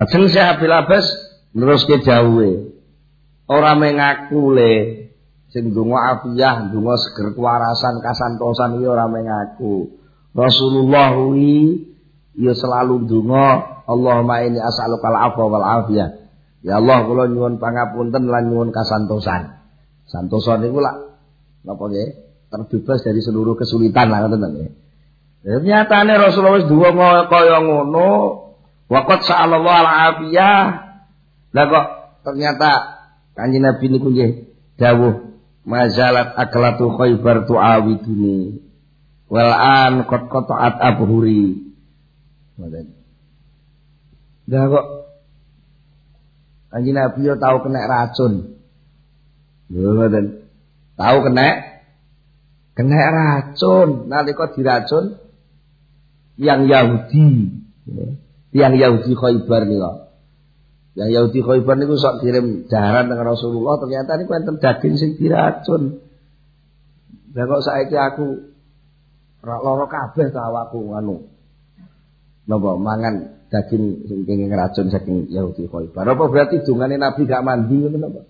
Ajeng Syekh Abil Abbas neruske dawuhe. Ora mengaku le sing donga afiyah, donga seger kewarasan, kasantosan iki ora mengaku. Rasulullah ya selalu donga, Allahumma inni as'aluka al-'afwa wal 'afiyah. Ya Allah, kula nyuwun pangapunten lan nyuwun kasantosan. Santosan niku lak napa nggih? Terbebas dari seluruh kesulitan lah ngoten nggih. Nyatane Rasulullah wis donga kaya ngono, waqat sa'alallahu al-'afiyah. Lah kok ternyata Kanjeng Nabi niku nggih dawuh mazalat aklatu Khaybar tu'awiduni wal an qad qata'at abhuri. Ngoten. Lah kok Kanjeng Nabi yo tau kena racun. Lho ngoten. Tau kena racun. Nalika diracun yang Yahudi. Yang Yahudi Khaybar niku. Yang Yahudi Khaybar niku sok kirim daharan dengan Rasulullah, ternyata niku enten daging sing diracun. Lah kok saiki aku lara kabeh ta awakku anu. Napa mangan daging sing kenging racun saking Yahudi Khaybar. Apa berarti dungane Nabi gak mandi ngoten napa?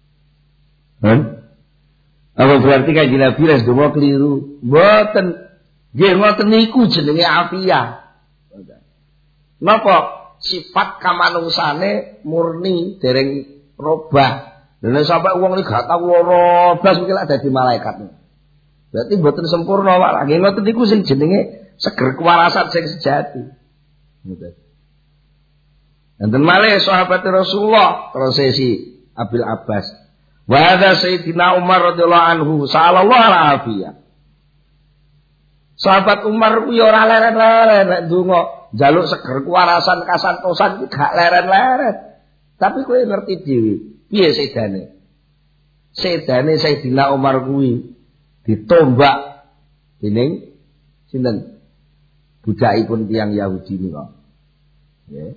Apa berarti Kanjeng Nabi wis donga keliru? Mboten. Nggih ngoten niku jenenge afiyah. Napa? Sifat kamanungsane murni dereng robah. Dene sampai wong iki gak tau lara blas iki lak dadi malaikat. Berarti mboten sempurna wae. Nggih ngoten niku sing jenenge seger kewarasan sing sejati. Ngoten. Enten malih sahabat Rasulullah prosesi Abil Abbas. Wa hadza Sayyidina Umar radhiyallahu anhu sallallahu alaihi. Sahabat Umar ku yo ora leren-leren nek ndonga njaluk seger kewarasan kasantosan iki gak leren-leren. Tapi kowe ngerti dhewe, piye sedane? Sedane Sayyidina Umar kuwi ditombak dening sinten? Budakipun tiyang Yahudi nika. Nggih.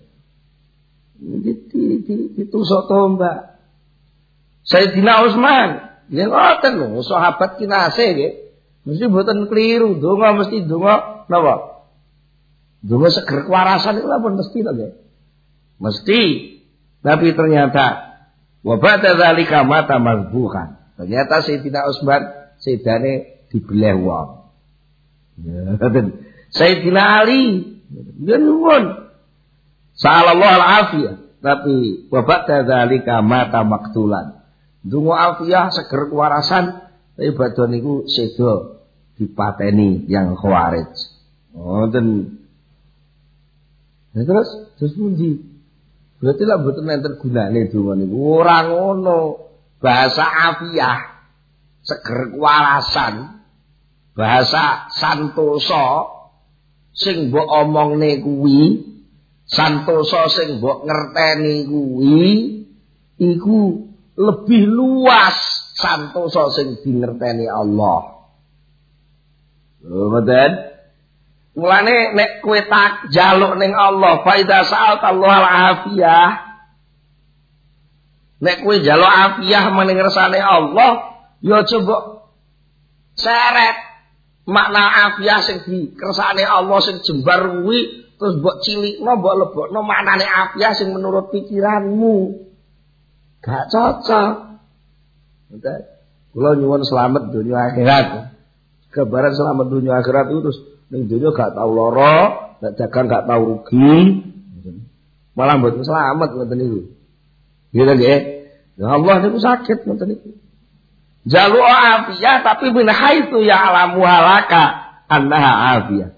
Ditusuk tombak. Sayyidina Utsman, nggih ngoten lho, sahabat kinasih nggih. Mesti mboten keliru, donga mesti donga napa? Donga seger kewarasan itu pun mesti to nggih. Mesti. Tapi ternyata wa ba'da dzalika mata mazbuhan. Ternyata Sayyidina Utsman sedane dibeleh wong. Sayyidina Ali ya nuwun. Sallallahu alaihi. Tapi wa ba'da dzalika mata maktulan. Donga afiyah seger kewarasan tapi badhe niku sedo dipateni yang Khawarij. Ngoten. Nah, terus pundi? Berarti lah mboten enten gunane donga niku. Ora ngono. Bahasa afiyah seger kewarasan, bahasa santosa sing mbok omongne kuwi, santosa sing mbok ngerteni kuwi iku lebih luas santosa sing dingerteni Allah. Ngoten. Mulane nek kowe tak njaluk ning Allah, fa idza sa'alta Allah al-afiyah. Nek kowe njaluk afiyah maning ngersane Allah, ya coba seret makna afiyah sing dikersane Allah sing jembar kuwi terus mbok cilikno, mbok lebokno maknane afiyah sing menurut pikiranmu. Gak cocok. Ngoten. Kula nyuwun selamat dunia akhirat. Kabaran selamat dunia akhirat itu terus ning dunia gak tau lara, nek dagang gak tau rugi. Malah mboten selamat ngoten niku. Nggih ta nggih? Ya Allah niku sakit ngoten niku. Jalu afiyah tapi min haitsu ya'lamu halaka annaha afiyah.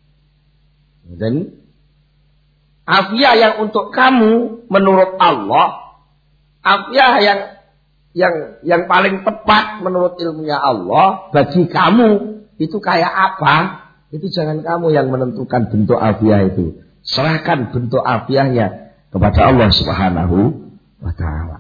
Dan afiyah yang untuk kamu menurut Allah, afiyah yang paling tepat menurut ilmunya Allah bagi kamu itu kayak apa? Itu jangan kamu yang menentukan bentuk afiyah itu. Serahkan bentuk afiyahnya kepada Allah Subhanahu wa taala.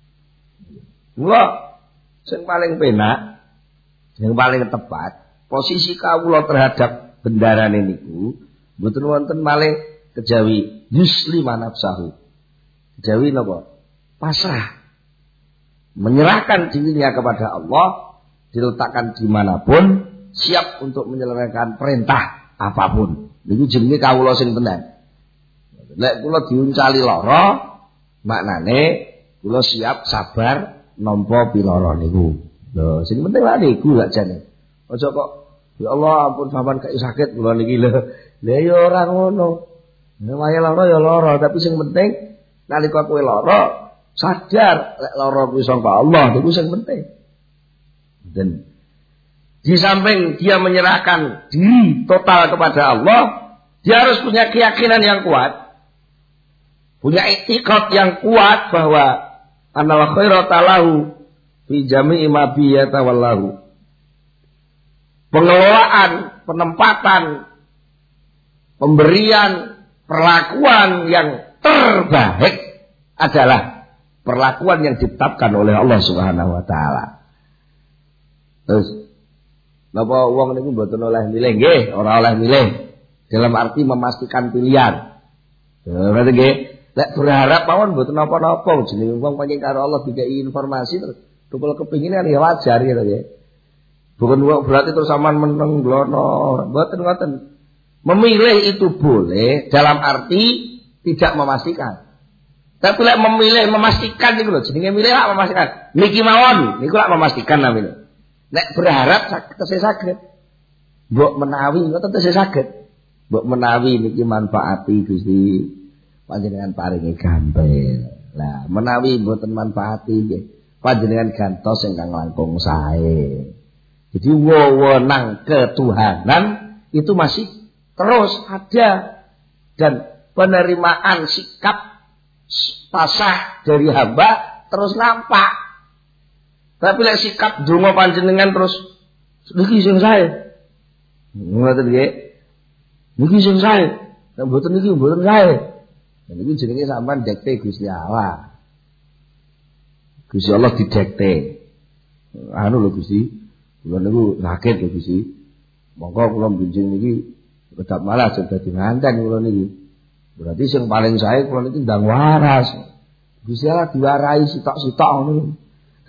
Mula sing paling penak, yang paling tepat posisi kawula terhadap bendarane niku mboten wonten malih kejawi yuslima nafsahu. Kejawi napa? Pasrah. Menyerahkan dirinya kepada Allah, diletakkan dimanapun, siap untuk menyelesaikan perintah apapun. Niku jenenge kawula sing tenan. Lek kula diuncali lara, maknane kula siap sabar nampa piloro niku. Lho, sing penting lha niku gak jane. Aja kok ya Allah ampun sampean kaya sakit kula niki lho. Lah ya ora ngono. Nek wae lara ya lara, tapi sing penting nalika kowe lara sadar lek lara kuwi sangka Allah niku sing penting. Dan di samping dia menyerahkan diri total kepada Allah, dia harus punya keyakinan yang kuat, punya i'tiqad yang kuat bahwa annal khairata lahu fi jami'i ma bi yatawallahu. Pengelolaan, penempatan, pemberian, perlakuan yang terbaik adalah perlakuan yang ditetapkan oleh Allah Subhanahu wa taala. Terus napa wong niku mboten oleh milih nggih, ora oleh milih. Dalam arti memastikan pilihan. Berarti nggih, lek berharap mawon mboten napa-napa jenenge wong pancen karo Allah dikai informasi terus tukul kepingin kan ya wajar gitu nggih. Bukan berarti terus sampean meneng glono, mboten. Memilih itu boleh dalam arti tidak memastikan. Tapi lek memilih memastikan niku lho, jenenge milih lak memastikan. Niki mawon, niku lak memastikan namanya. Nek berharap tesih saged. Mbok menawi ngoten tesih saged. Mbok menawi niki manfaati Gusti panjenengan paringi gampil. Lah menawi mboten manfaati nggih panjenengan gantos ingkang langkung sae. Jadi wewenang ketuhanan itu masih terus ada dan penerimaan sikap pasrah dari hamba terus nampak. Tapi lek sikap donga panjenengan terus niki sing sae. Ngoten nggih. Niki sing sae. Nek mboten niki mboten sae. Niki jenenge sampean dikte Gusti Allah. Gusti Allah didekte. Anu lho Gusti, kula niku sakit lho Gusti. Monggo kula benjing niki kedap malah aja dadi nganten kula niki. Berarti sing paling sae kula niki ndang waras. Gusti Allah diwarai sitok-sitok ngono.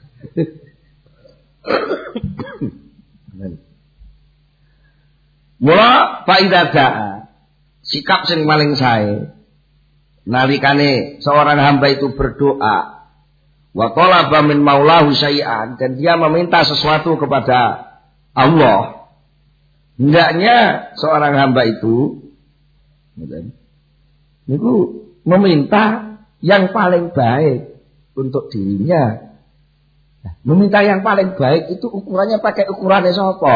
Mula faidada sikap sing paling sae nalikane seorang hamba itu berdoa wa talaba min maulahu syai'an dan dia meminta sesuatu kepada Allah. Hendaknya seorang hamba itu niku meminta yang paling baik untuk dirinya. Meminta yang paling baik itu ukurannya pakai ukurannya sapa?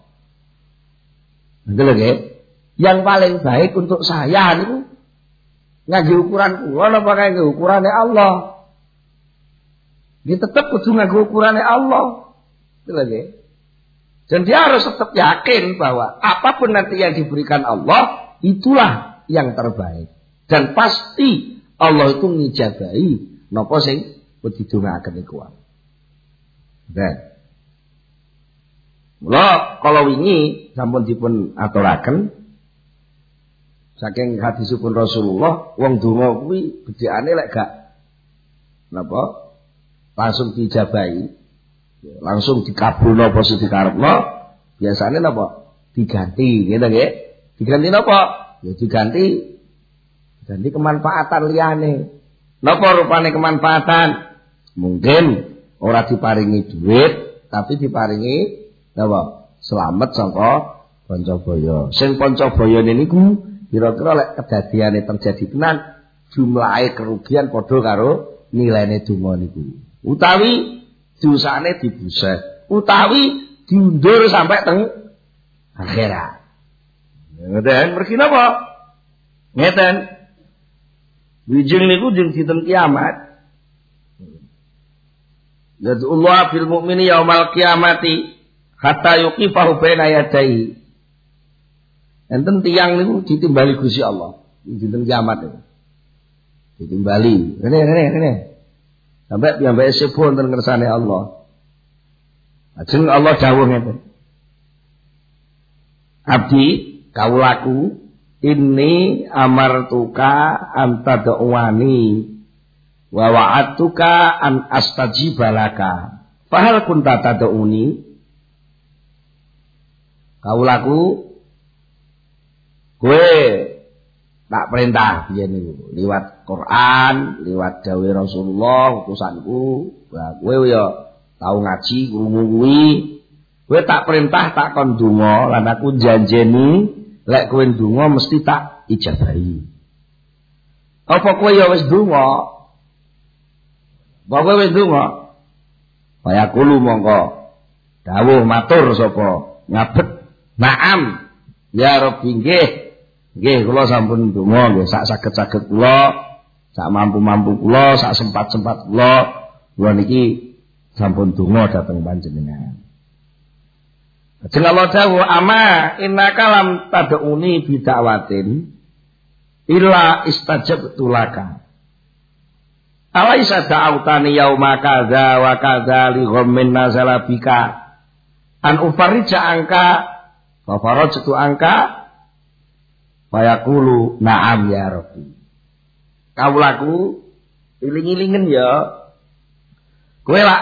Betul nggih? Yang paling baik untuk saya niku ngangge ukuran kula apa ngangge ukurane Allah? Dia tetap kudu ngangge ukurane Allah. Betul nggih? Dan dia harus tetap yakin bahwa apapun nanti yang diberikan Allah itulah yang terbaik. Dan pasti Allah itu ngijabahi napa sing didongaaken iku. Nah, mula kalau wingi sampun dipun aturaken saking hadisipun Rasulullah, wong donga kuwi gedheane lek gak napa langsung dijabahi, langsung dikabulno apa sing dikarepno, biasane napa diganti, gitu nggih. Diganti napa? Ya diganti kemanfaatan liyane. Napa rupane kemanfaatan? Mungkin ora diparingi duit, tapi diparingi napa? Slamet saka Pancabaya. Sing Pancabaya niku kira-kira lek kedadiane terjadi tenan, jumlahe kerugian padha karo nilainya donga niku. Utawi dosane dibuset, utawi diundur sampai teng akhirat. Ngeten, mergi napa? Ngeten. Wijing niku jeung dinten kiamat. Yadullah fil mu'mini yaumal qiyamati hatta yuqifahu baina yadayhi. Enten tiyang niku ditimbali Gusti Allah dinten kiamat niku. Ditimbali. Rene. Sampai piyambake sepuh wonten ngersane Allah. Ajeng Allah dawuh ngeten. Abdi kaulaku inni amartuka antad'uani wa wa'atuka an astajiba laka. Fahal kunta tad'uni? Kaulaku kowe tak perintah biyen niku liwat Quran, liwat dawuh Rasulullah utusanku. Lah kowe ya tau ngaji krungu kuwi. Kowe tak perintah tak kon donga lan aku janjeni lek kowe donga mesti tak ijabahi. Apa kowe ya wis donga? Apa kowe wis donga? Kaya kulo mongko dawuh matur sapa ngabet. Naam. Ya Rabbi nggih. Nggih kula sampun donga nggih sak saged-saged kula, sak mampu-mampu kula, sak sempat-sempat kula. Kula niki sampun donga dhateng panjenengan. Jeneng Allah dawuh ama innaka lam tad'uni bid'awatin illa istajabtu laka. Alaisa da'autani yauma kadza wa kadza li ghammin nazala bika an ufarija angka wa farajtu angka fayaqulu na'am ya Rabbi. Kawulaku iling-ilingen ya. Kowe lak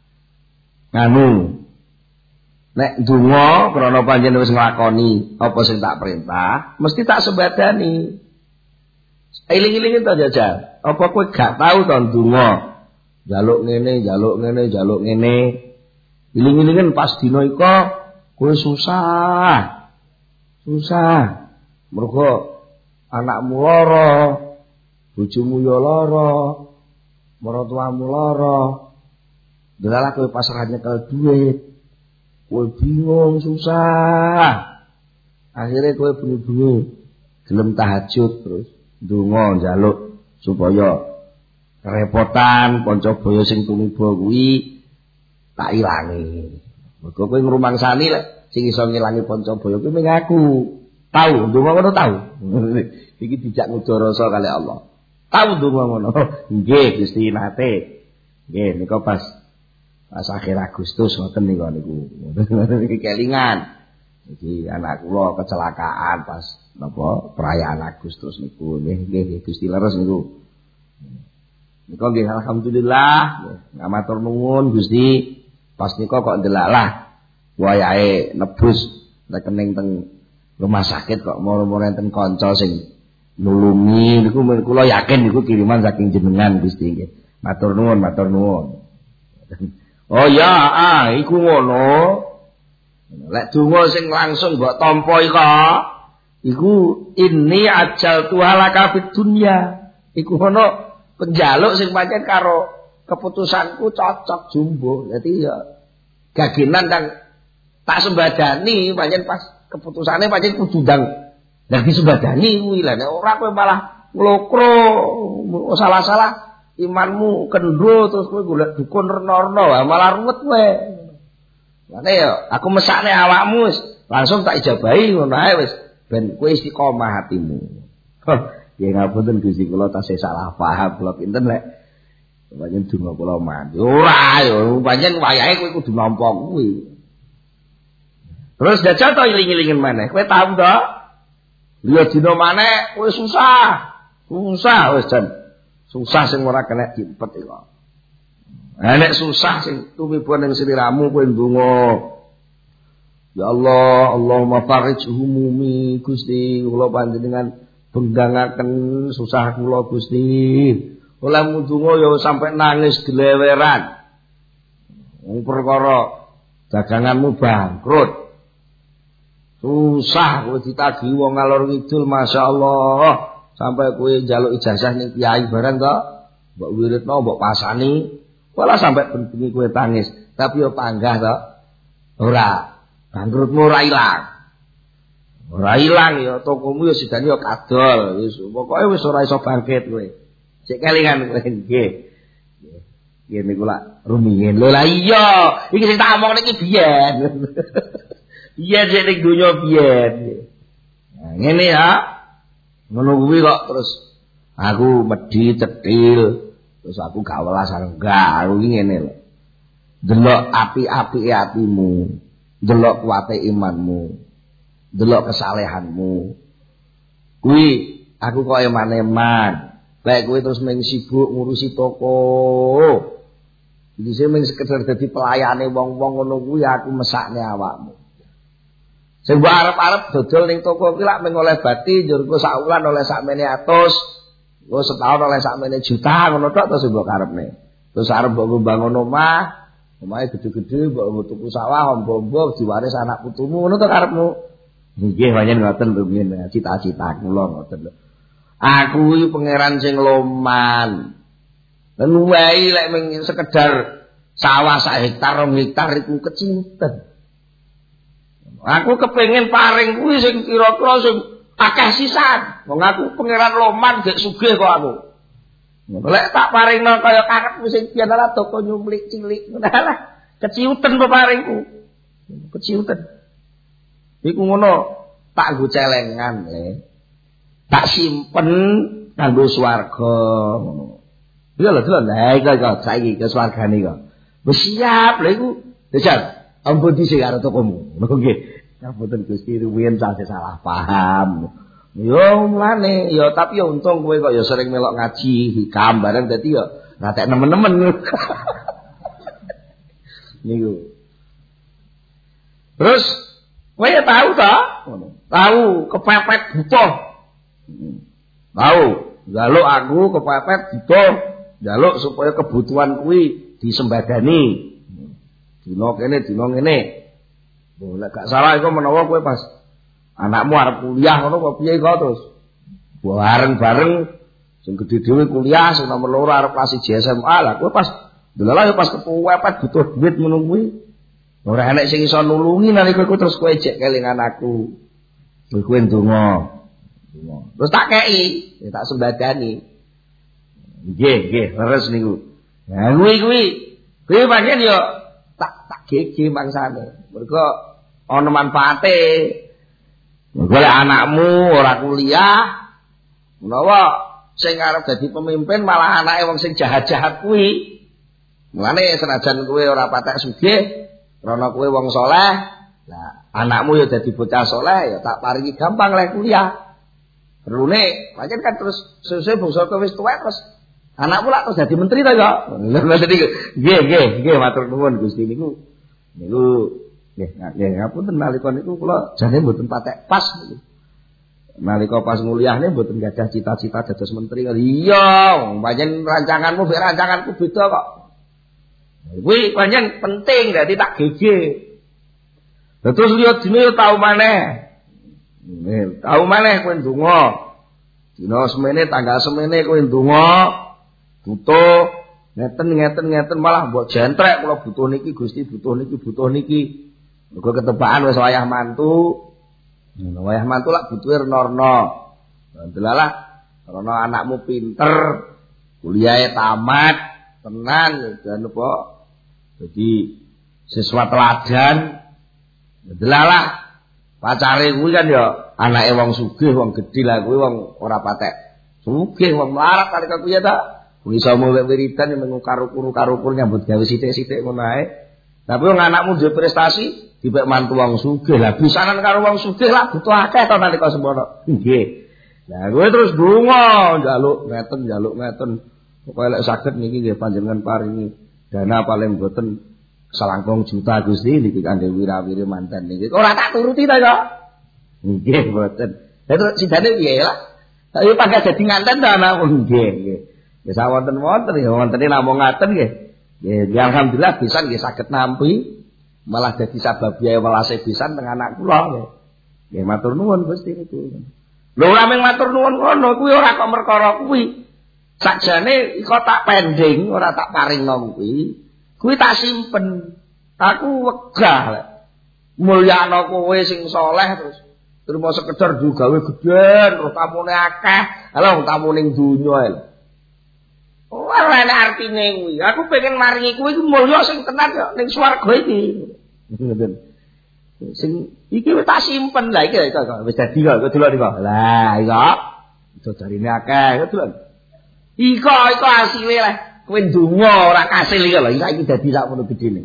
nganu nek donga krana panjenengan wis nglakoni apa sing tak perintah, mesti tak sebadani. Iling-ilingen to jajal. Apa kowe gak tau to donga? Jaluk ngene, jaluk ngene, jaluk ngene. Iling-ilingen pas dina iku kowe susah. Susah. Mergo anakmu lara, bojomu ya lara, maratuamu lara. Delalah kowe pasrah nyekel duit. Kowe bingung susah. Akhirnya kowe bengi-bengi gelem tahajud terus ndonga njaluk supaya kerepotan kanca boyo sing tumiba kuwi tak ilangi. Mergo kowe ngrumangsani lek sing iso ngilangi kanca boyo kuwi mung aku. Tahu ndonga ngono tahu. Iki dijak ngudharasa kali Allah. Tahu ndonga ngono. Nggih Gusti nate. Nggih nika pas akhir Agustus ngoten niku. Iki kelingan. Iki anak kula kecelakaan pas napa perayaan Agustus niku. Nggih Gusti leres niku. Nika nggih alhamdulillah, matur nuwun Gusti. Pas nika kok ndelalah wayahe nebus rekening teng rumah sakit kok moro-moro enten kanca sing nulungi niku kula yakin niku kiriman saking jenengan Gusti nggih. Matur nuwun, matur nuwun. Oh ya, iku ngono. Lek donga sing langsung mbok tampa iku ini ajal tuhalaka fid dunya. Iku ono penjaluk sing pancen karo keputusanku cocok jumbo. Dadi ya gagenan dan tak sembadani pancen pas keputusane pancen kudu ndang disembadani kuwi lha nek ora kowe malah nglokro salah-salah imanmu kendho terus kowe golek dukun rena-rena malah ruwet kowe. Lane ya aku mesakne awakmu wis langsung tak ijabahi ngono ae wis ben kowe istiqomah hatimu. Ya ngapunten Gusti kula tasih salah paham kula pinten lek pancen donga kula mandi. Ora ya pancen wayahe kowe kudu nampa kuwi. Terus jajal to iling-ilingen maneh. Kowe tau to? Liya dina maneh kowe susah. Susah wis jan. Susah sing ora kena diempet iku. Nek susah sing tumiba ning sliramu kowe ndonga. Ya Allah, Allahumma farij humumi Gusti, kula panjenengan benggangaken susah kula Gusti. Oleh ndonga ya sampai nangis gleweran. Wong perkara daganganmu bangkrut. Susah kowe ditagih wong ngalor ngidul masyaallah. Sampai kowe njaluk ijazah ning kiai barang to, mbok wiridno, mbok pasani, malah sampai bengi kowe tangis. Tapi yo panggah to. Ora, bangkrutmu ora ilang. Ora ilang ya tokomu yo sidane yo kadol, wis pokoke wis ora iso bangkit kowe. Sik kelingan kowe nggih. Nggih niku lak rumiyin. Lho lah iya, iki sing tak omong niki biyen. Iya sik ning donya biyen. Nah, ngene ya. Ngono kuwi kok terus aku medhi cetil terus aku gak welas enggak aku iki ngene lho. Delok api-apike atimu, delok kuwate imanmu, delok kesalehanmu. Kuwi aku kok eman-eman. Lek kowe terus mung sibuk ngurusi toko. Iki sing mung sekedar dadi pelayane wong-wong ngono kuwi aku mesakne awakmu. Sing mbok arep-arep dodol ning toko ki lak mung oleh bati njur ku sak wulan oleh sakmene atus, ku setahun oleh sakmene juta ngono tok to sing mbok karepne. Terus arep mbok bangun omah, omahe gede-gede mbok tuku sawah ombo-ombo diwaris anak putumu ngono to karepmu. Nggih pancen ngoten rumiyin cita-cita kula ngoten lho. Aku iki pangeran sing loman. Lan wae lek mung sekedar sawah sak hektar 2 hektar iku kecimpen. Aku kepengin paring kuwi sing kira-kira sing akeh sisan. Wong aku pangeran loman gek sugih kok aku. Lek tak paringno kaya karepku sing biyen ora toko nyumlik cilik ngono lah. Keciuten peparingku. Keciuten. Iku ngono tak nggo celengan le. Tak simpen kanggo swarga ngono. Iya lho delok lha iki saiki ke swargane kok. Wis siap lha iku. Dajal ampun dhisik karo tokomu. Nggih. Ngapunten Gusti rumiyin salah paham. Yo mlane, yo tapi yo untung kowe kok yo sering melok ngaji hikam bareng dadi yo ngatek nemen-nemen. Niku. Terus kowe ya tahu ta? Tahu kepepet butuh. Tahu, njaluk aku kepepet butuh, njaluk supaya kebutuhan kuwi disembadani. Dino kene. Lho nek gak salah iku menawa kowe pas anakmu arep kuliah ngono kok piye kok terus bareng-bareng sing gedhe dhewe kuliah sing nomor 2 arep kelas 1 SMA lah kowe pas delala yo pas kepepet butuh duit ngono kuwi ora enek sing iso nulungi nalika kowe terus kowe jek kelingan aku. Kowe ndonga. Terus tak kei, tak sembadani. Nggih, leres niku. Nah kuwi pancen yo tak gege mangsane. Mergo ana manfaate. Golek anakmu ora kuliah, menawa sing arep dadi pemimpin malah anake wong sing jahat-jahat kuwi. Mulane senajan kowe ora patek sugih, krana kowe wong saleh, lah anakmu ya dadi bocah saleh ya tak paringi gampang lek kuliah. Perlune, pancen kan terus sesuai bangsa kowe wis tuwek terus anakmu lak terus dadi menteri ta kok. Nggih, matur nuwun Gusti niku. Nggih, ngapunten nalika niku kula jane mboten patek pas niku. Nalika pas nguliahne mboten gadah cita-cita dados menteri. Iya, pancen rancanganmu mek rancanganku beda kok. Kuwi pancen penting dadi tak gege. Terus liya dene yo tau maneh. Tau maneh kowe ndonga. Dina semene tanggal semene kowe ndonga. Butuh ngeten malah mbok jentrek kula butuh niki Gusti, butuh niki. Mergo ketebaan wis wayah mantu. Wayah mantu lak butuhe renorno. Delalah karena anakmu pinter, kuliahe tamat, tenan dan apa? Jadi siswa teladan. Delalah pacare kuwi kan ya anake wong sugih, wong gedhe lah kuwi wong ora patek. Sugih wong melarat kali kuwi ya ta. Kuwi iso mulih wiridan mengu karo-karo nyambut gawe sithik-sithik ngono ae. Tapi wong anakmu duwe prestasi dipek mantu wong sugih lah bisanan karo wong sugih lah butuh akeh to nalika semana. Nggih. Lah kowe terus donga njaluk ngeten. Pokoke lek saged niki nggih panjenengan paringi dana paling boten selangkung juta Gusti niki kangge wirawiri manten niki. Ora tak turuti ta kok. Nggih boten. Lah terus sidane piye lah? Ayo pangkat dadi nganten ta anakmu nggih. Ya sawonten-wonten ya wontene namung ngaten nggih. Ya alhamdulillah bisa nggih saged nampi. Malah dadi sabab biaya welase pisan teng anak kula. Nggih matur nuwun Gusti niku. Lho ora mung matur nuwun ngono kuwi ora kok perkara kuwi. Sakjane iko tak pending, ora tak paringno kuwi. Kuwi tak simpen. Aku wegah mulyakno kowe sing saleh terus terima sekedar gawe gedhen, terus tamune akeh. Lha tamu ning donya lho. Ora ana artine kuwi. Aku pengen maringi kuwi mulya sing tenan kok ning swarga iki. Ngoten. Sing iki wis tak simpen lah iki kok wis dadi kok delok iki kok. Lah iya. Iso jarine akeh delok. Iko asile lah. Kowe ndonga ora kasil iki lho. Iki dadi sak ngono gedene.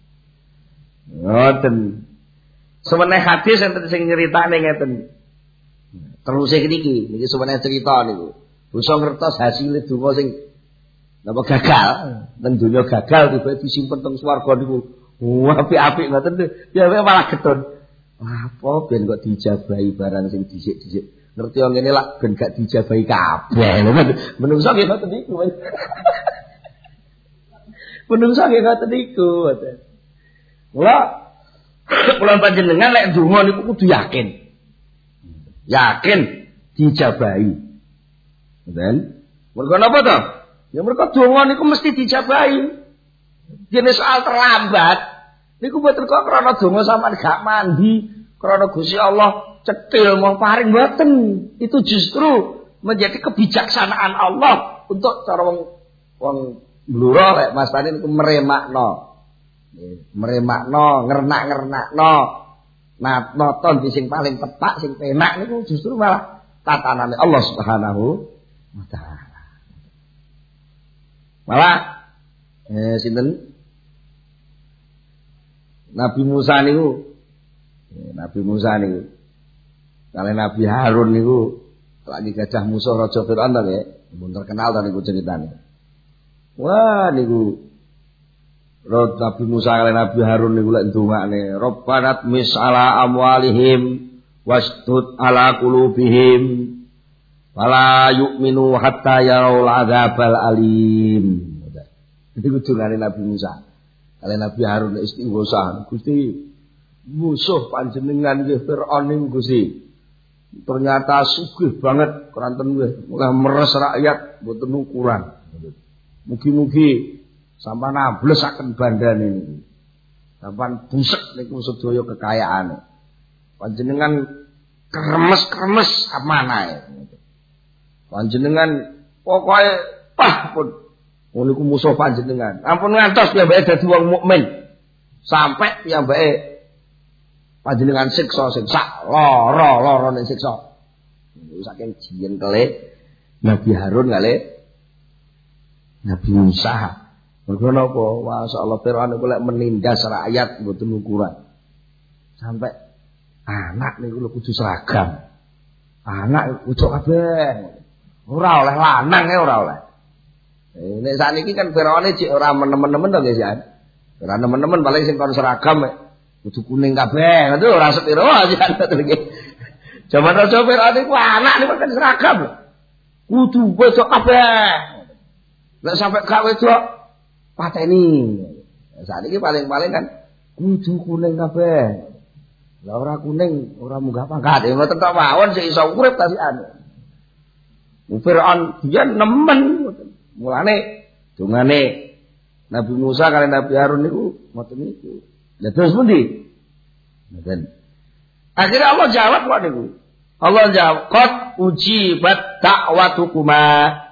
Ngoten. Semeneh hadis enten sing nyeritane ngeten. Terus niki semeneh cerita niku. Bisa ngertos hasil donga sing napa gagal, teng donya gagal tiba disimpen teng swarga niku. Apik-apik ngoten ya malah getun. Apa ben kok dijabahi barang sing dhisik-dhisik. Ngerti wong ngene lak ben gak dijabahi kabeh. Menungso nggih ngoten niku. Menungso nggih ngoten niku. Kula panjenengan lek ndonga niku kudu yakin. Yakin dijabahi. Ngoten. Mergo napa to? Ya mergo donga niku mesti dijabahi. Dene soal terlambat niku mboten kok krana donga sampean gak mandi, krana Gusti Allah cetil mau paring mboten. Itu justru menjadi kebijaksanaan Allah untuk cara wong bluro lek Mas Tani niku meremakno. Meremakno, ngernak-ngernakno. Noton di sing paling tepak, sing penak niku justru malah tatanane Allah Subhanahu wa taala. Malah sinten Nabi Musa niku kalian Nabi Harun niku lagi gajah musuh Raja Firaun ta nggih, mun terkenal ta niku ceritane. Wah niku Nabi Musa kalian Nabi Harun niku lek ndongakne, Rabbana tmis ala amwalihim wastud ala qulubihim wala yu'minu hatta yarau adzabal alim. Itu kudungane Nabi Musa. Kalian Nabi Harun istighosah, Gusti musuh panjenengan nggih Firaun niku Gusti. Ternyata sugih banget keranten nggih, mulai meres rakyat mboten ukuran. Mugi-mugi sampean amblesaken bandane niku. Sampean busek niku sedaya kekayaane. Panjenengan kremes-kremes amanae. Panjenengan pokoke pun niku musuh panjenengan. Ampun ngantos piyambake dadi wong mukmin. Sampai piyambake panjenengan siksa lara ning siksa. Niku saking jengkele Nabi Harun kali Nabi Musa. Mergo napa? Masyaallah Firaun niku lek menindas rakyat mboten ukuran. Sampai anak niku kudu seragam. Anak kudu kabeh. Ora oleh lanang ora oleh. Nek sakniki kan Firaune cek ora menemen-nemen to guys ya. Ora nemen-nemen paling sing kon seragam kudu kuning kabeh. Itu ora sepiro aja ngoten iki. Jaman Raja Firaun iku anak niku kan seragam. Kudu wedok kabeh. Nek sampe gak wedok pateni. Sakniki paling-paling kan kudu kuning kabeh. Lah ora kuning ora munggah pangkat. Ngoten tok mawon sik iso urip ta siane. Firaun dia nemen. Mulane dongane Nabi Musa kalian Nabi Harun niku ngoten niku. Lah terus pundi? Ngoten. Akhirnya Allah jawab kok niku. Allah jawab, "Qad ujibat da'watukuma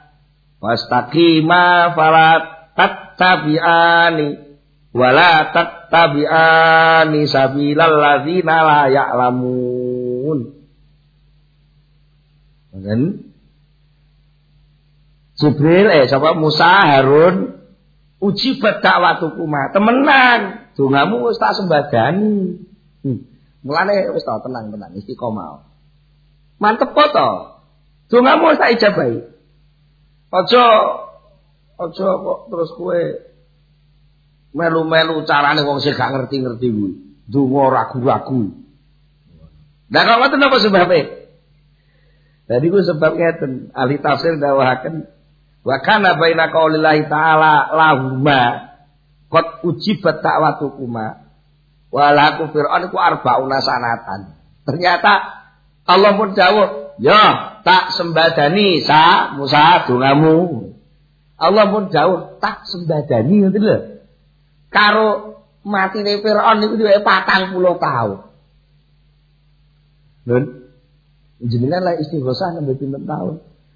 fastaqima fala tattabi'ani wala tattabi'ani sabilal ladzina la ya'lamun." Ngoten. Jibril sapa Musa Harun ujibat da'watukuma. Temenan, dongamu wis tak sembadani. Mulane wis ta tenang istiqomah. Mantep po to. Dongamu wis tak ijabahi. Aja kok terus kowe melu-melu carane wong sing gak ngerti-ngerti kuwi. Donga ragu-ragu. Lah kok ngoten apa sebabe? Dadi ku sebab ngeten, ahli tafsir dawahaken wa kana baina qaulillahi ta'ala lahuma qad ujibat da'watukuma wa laku fir'aun iku arba'una sanatan. Ternyata Allah pun dawuh, "Ya, tak sembadani sa Musa dongamu." Allah pun dawuh, "Tak sembadani," ngoten lho. Karo matine Fir'aun niku dhewe 40 taun. Lho, jenengan lah istighosah nembe pinten taun.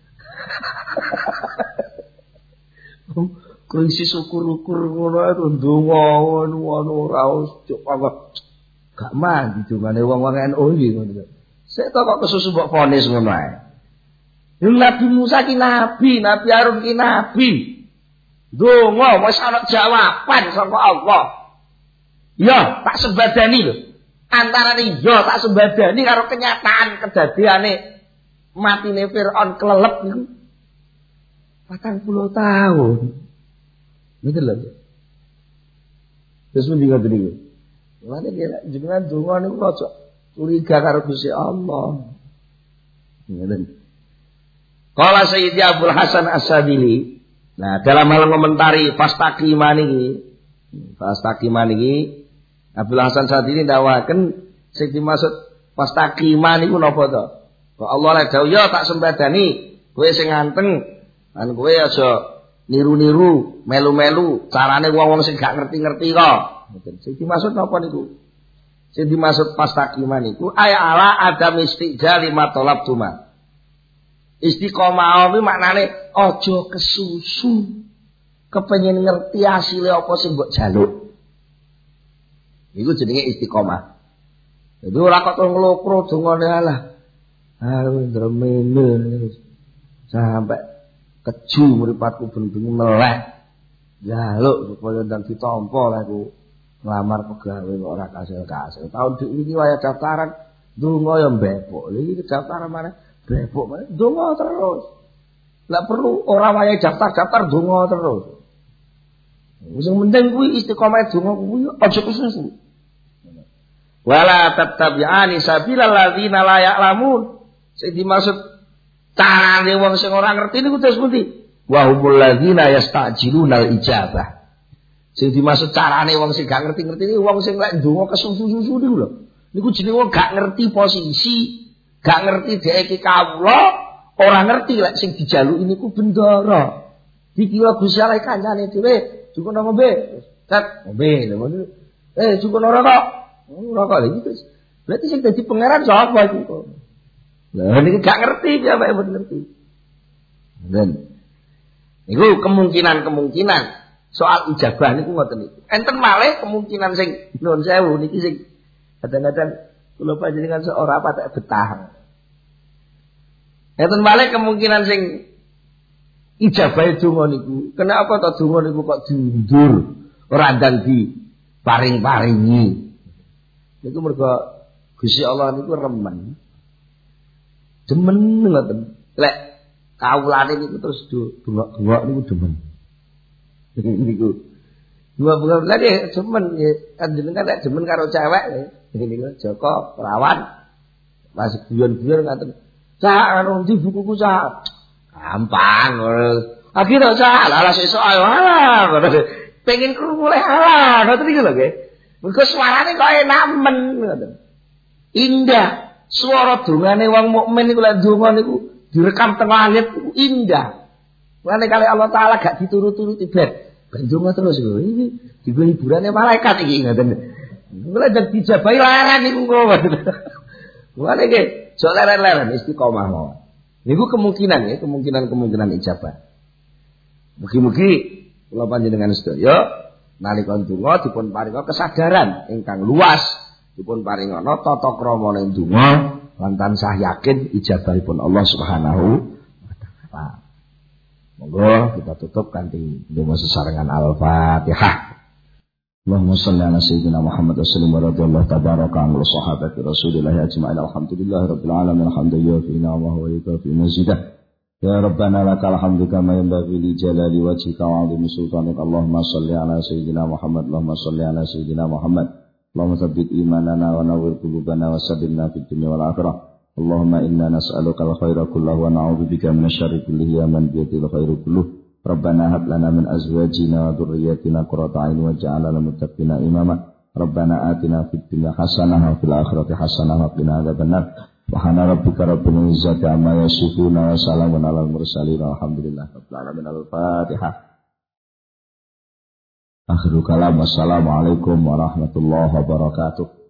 Krisis ukur-ukur ngono itu ndonga ngono ora usah gak mandi dongane wong-wong NU iki ngono. Sik to kok kesusu mbok vonis ngono ae. Nabi Musa ki nabi, Nabi Harun ki nabi. Ndonga wis ana jawaban saka Allah. Ya, tak sembadani lho. Antarane ya tak sembadani karo kenyataan kedadiane matine Firaun kelelep niku 40 tahun. Betul lho. Terus pundi ngoten niku. Mane jenengan donga niku aja curiga karo Gusti Allah. Ngoten. Qala Sayyidi Abdul Hasan As-Sadili. Nah, dalam hal komentari fastaqiman iki Abdul Hasan Sadili ndawaken sing dimaksud fastaqiman iku napa to? Kok Allah lek dawuh ya tak sembadani kowe sing nganteng lan kowe aja niru-niru, melu-melu carane wong-wong sing gak ngerti-ngerti kok. Ngoten. Sing dimaksud napa niku? Sing dimaksud fastaqiman iku aya ala adam istijali matolab tuma. Istiqomah kuwi maknane aja kesusu. Kepengin ngerti asile apa sing mbok jaluk. Iku jenenge istiqomah. Jadi ora kok nglokro dongane Allah. Ndremene sampai keju mripatku ben-ben meleh. Jaluk supaya ndang ditampa lek aku nglamar pegawe kok ora kasil-kasil. Tahun iki waya daftaran donga ya mbepok. Iki daftaran mana bebok mana donga terus. Lah perlu ora waya daftar donga terus. Sing penting kuwi istiqomah donga kuwi aja kesusu. Wala tattabi'ani sabilal ladzina la ya'lamun. Sing dimaksud carane wong sing ora ngerti niku terus pundi? Wa humul ladzina yastajiluna al-ijabah. Sing dimaksud carane wong sing gak ngerti-ngerti niku wong sing lek donga kesusu-susu niku lho. Niku jenenge wong gak ngerti posisi, gak ngerti dhek iki kawula, ora ngerti lek sing dijaluki niku bendara. Dikira Gusti Allah kancane dhewe Cukup ngombe, cat ngombe, ngono. Cukup rokok, rokok lagi terus. Berarti sing dadi pangeran sapa iki kok? Lah niki gak ngerti ya Pak mboten ngerti. Dan niku kemungkinan soal ijabah niku ngoten niku. Enten malih kemungkinan sing nuwun sewu niki sing kadang-kadang kula panjenengan ora patek betah. Enten malih kemungkinan sing ijabah donga niku. Kenapa to donga niku kok diundur, ora ndang diparing-paringi. Niku mergo Gusti Allah niku remen. Demen ngoten. Lek kawulane niku terus bengok-bengok niku demen. Niku. Dua-dua lagi demen jenengan lek demen karo cewek niku Joko perawan. Pas guyon-guyon ngaten. Cak anu ndi bukuku cak. Gampang. Akhirnya salah sesuk ayo alah. Pengen krungu le alah. Ngoten iki lho nggih. Mergo suarane kok enak men ngoten. Indah. Suara dongane wong mukmin niku lek donga niku direkam teng langit indah. Mulane kali Allah taala gak diturut-turuti ben donga terus lho. Iki digo hiburane malaikat iki ngoten. Mulane nek dijabahi larang niku kok. Mulane nggih, sok leren-leren istiqomah mawon. Niku kemungkinan ya, kemungkinan ijabah. Mugi-mugi kula panjenengan sedaya nalika donga dipun paringa kesadaran ingkang luas, dipun paringana tata kramane donga lan tansah yakin ijabahipun Allah Subhanahu wa taala. Monggo kita tutup kanthi donga sesarengan Al-Fatihah. Allahumma shalli ala sayyidina Muhammad wa sallim wa radhiyallahu tabaraka an sahabati Rasulillah ajma'in alhamdulillahi rabbil alamin hamdan yufiina wa yukafi mazidah. Ya Rabbana lakal hamdu kama yanbaghi li jalali wajhika wa 'azimi sultanik. Allahumma shalli ala sayyidina Muhammad. Allahumma shalli ala sayyidina Muhammad. Allahumma tsabbit imanana wa nawwir qulubana wa saddidna fid dunya wal akhirah. Allahumma inna nas'aluka al-khaira kullahu wa na'udzubika minasyarri kullihi man biyadil khairu kulluh. Rabbana hab lana min azwajina wa dhurriyyatina qurrata a'yun waj'alna lil muttaqina imama. Rabbana atina fid dunya hasanah wa fil akhirati hasanah wa qina adzabannar. Subhana rabbika rabbil izzati amma yasifun wa salamun alal mursalin walhamdulillahi rabbil alamin. Al-Fatihah. Akhirul kalam. Wassalamualaikum warahmatullahi wabarakatuh.